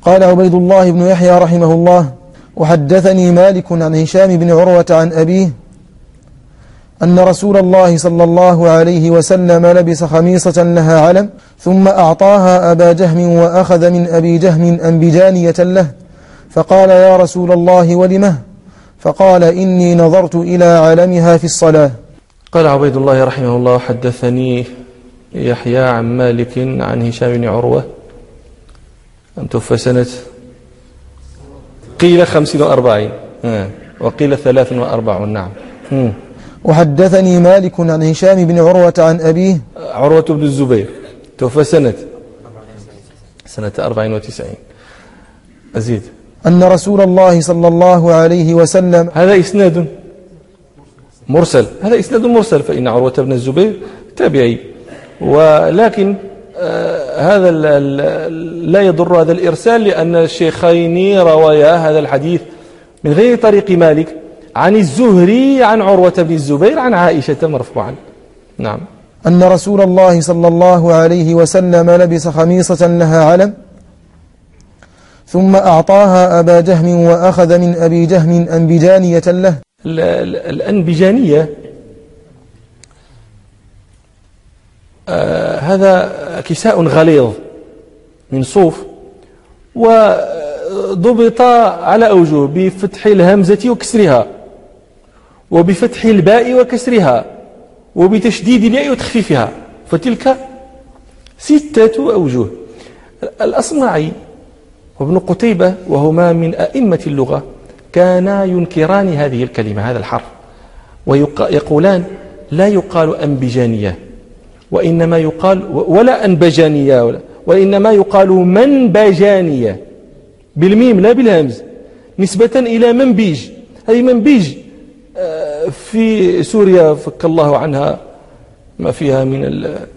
قال عبيد الله بن يحيى رحمه الله: وحدثني مالك عن هشام بن عروة عن أبيه أن رسول الله صلى الله عليه وسلم لبس خميصة لها علم ثم أعطاها أبا جهم وأخذ من أبي جهم أنبجانية له، فقال: يا رسول الله ولمه؟ فقال: إني نظرت إلى علمها في الصلاة. قال عبيد الله رحمه الله: حدثني يحيى عن مالك عن هشام بن عروة أن توفى سنة قيل 45 وقيل 43. نعم. وحدثني مالك عن هشام بن عروة عن أبيه عروة بن الزبير توفى سنة 94. أزيد. أن رسول الله صلى الله عليه وسلم. هذا إسناد مرسل، فإن عروة بن الزبير تابعي، ولكن هذا لا يضر هذا الإرسال، لأن الشيخين روايا هذا الحديث من غير طريق مالك عن الزهري عن عروة بن الزبير عن عائشة مرفوعا. نعم. أن رسول الله صلى الله عليه وسلم لبس خميصة لها علم ثم أعطاها أبا جهم وأخذ من أبي جهم أنبجانية له. الأنبجانية هذا كساء غليظ من صوف، وضبط على أوجه: بفتح الهمزة وكسرها، وبفتح الباء وكسرها، وبتشديد الياء وتخفيفها، فتلك 6 أوجه. الأصمعي وابن قتيبة وهما من أئمة اللغة كانا ينكران هذه الكلمة، هذا الحرف، ويقولان: لا يقال أنبجانية، وإنما يقال ولا أنبجانية، وإنما يقال منبجانية بالميم لا بالهمز، نسبة إلى منبيج. هذه منبيج في سوريا فك الله عنها ما فيها من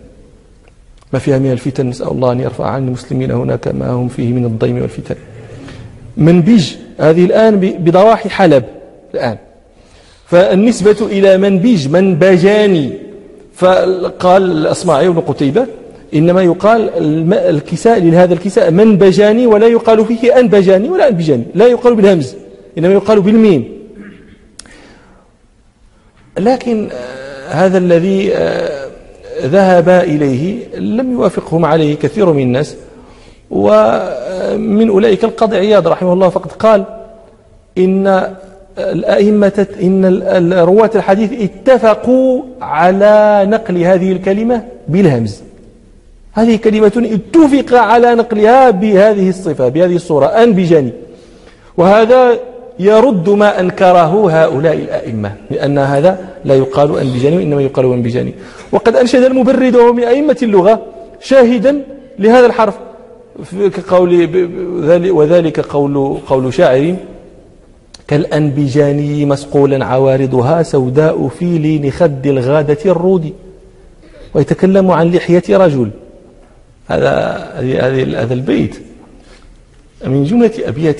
الفتن، نسأل الله أن يرفع عن المسلمين هناك ما هم فيه من الضيم والفتن. منبيج هذه الآن بضواحي حلب الآن، فالنسبة إلى منبيج منبجاني. فقال الأصمعي وابن قتيبة: إنما يقال الكساء لهذا الكساء منبجاني، ولا يقال فيه أنبجاني ولا أنبجاني، لا يقال بالهمز، إنما يقال بالميم. لكن هذا الذي ذهب إليه لم يوافقهم عليه كثير من الناس، ومن أولئك القاضي عياض رحمه الله، فقد قال: إن الأئمة، إن رواة الحديث اتفقوا على نقل هذه الكلمة بالهمز. هذه كلمة اتفق على نقلها بهذه الصفة، بهذه الصورة، أنبجاني. وهذا يرد ما أنكره هؤلاء الأئمة، لأن هذا لا يقال أنبجاني وإنما يقال أنبجاني. وقد أنشد المبرد وهو من أئمة اللغة شاهدا لهذا الحرف وذلك قول شاعر: كالأنبجاني مسقولا عوارضها سوداء في لين خد الغادة الرود. ويتكلم عن لحية رجل. هذا البيت من جملة أبيات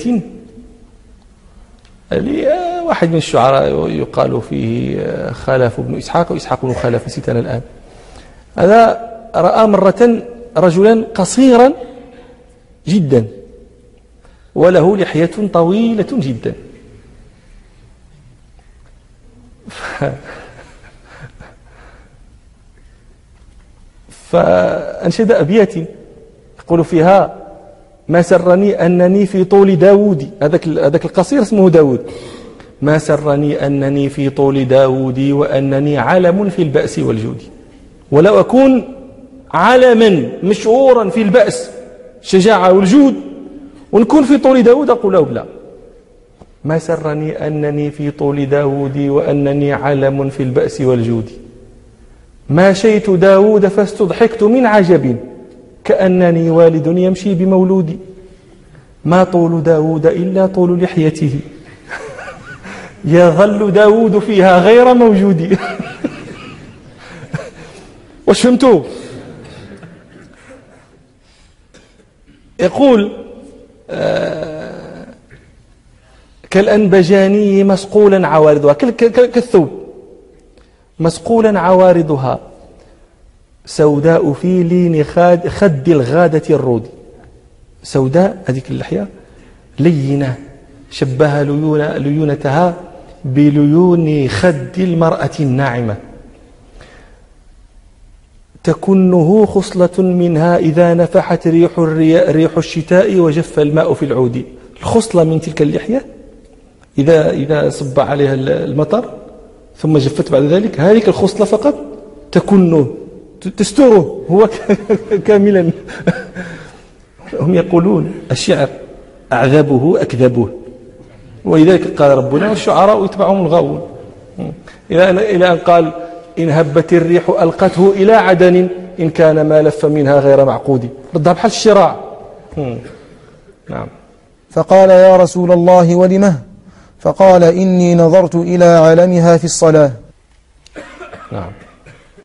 واحد من الشعراء يقال فيه خلف بن إسحاق وإسحاق بن خلف، نسيت أنا الآن. هذا رأى مرة رجلا قصيرا جدا وله لحية طويلة جدا، فأنشد أبيات يقول فيها: ما سرني أنني في طول داود. هذاك القصير اسمه داود. ما سرني أنني في طول داود وأنني علم في البأس والجود. ولو أكون علما مشهورا في البأس الشجاعة والجود ونكون في طول داود أقول له بلا. ما سرني أنني في طول داود وأنني علم في البأس والجود. ما شيت داود فاستضحكت من عجب كأنني والد يمشي بمولودي. ما طول داود إلا طول لحيته يظل داود فيها غير موجود. وش فهمتوا؟ يقول كالأنبجاني مسقولا عوارضها، كالثوب مسقولا سوداء هذيك اللحية لينة، شبه ليونتها بليون خد المرأة الناعمة. تكنه خصلة منها إذا نفحت ريح الشتاء وجف الماء في العود. الخصلة من تلك اللحية إذا صب عليها المطر ثم جفت بعد ذلك، هذه الخصلة فقط تكنه تستره هو كاملا. هم يقولون الشعر أعذبه أكذبه، ولذلك قال ربنا والشعراء يتبعهم الغاوون، إلى أن قال إن هبت الريح ألقته إلى عدن إن كان ما لف منها غير معقود. ردها بحال الشراع. نعم. فقال يا رسول الله ولمه؟ فقال إني نظرت إلى علمها في الصلاة. نعم.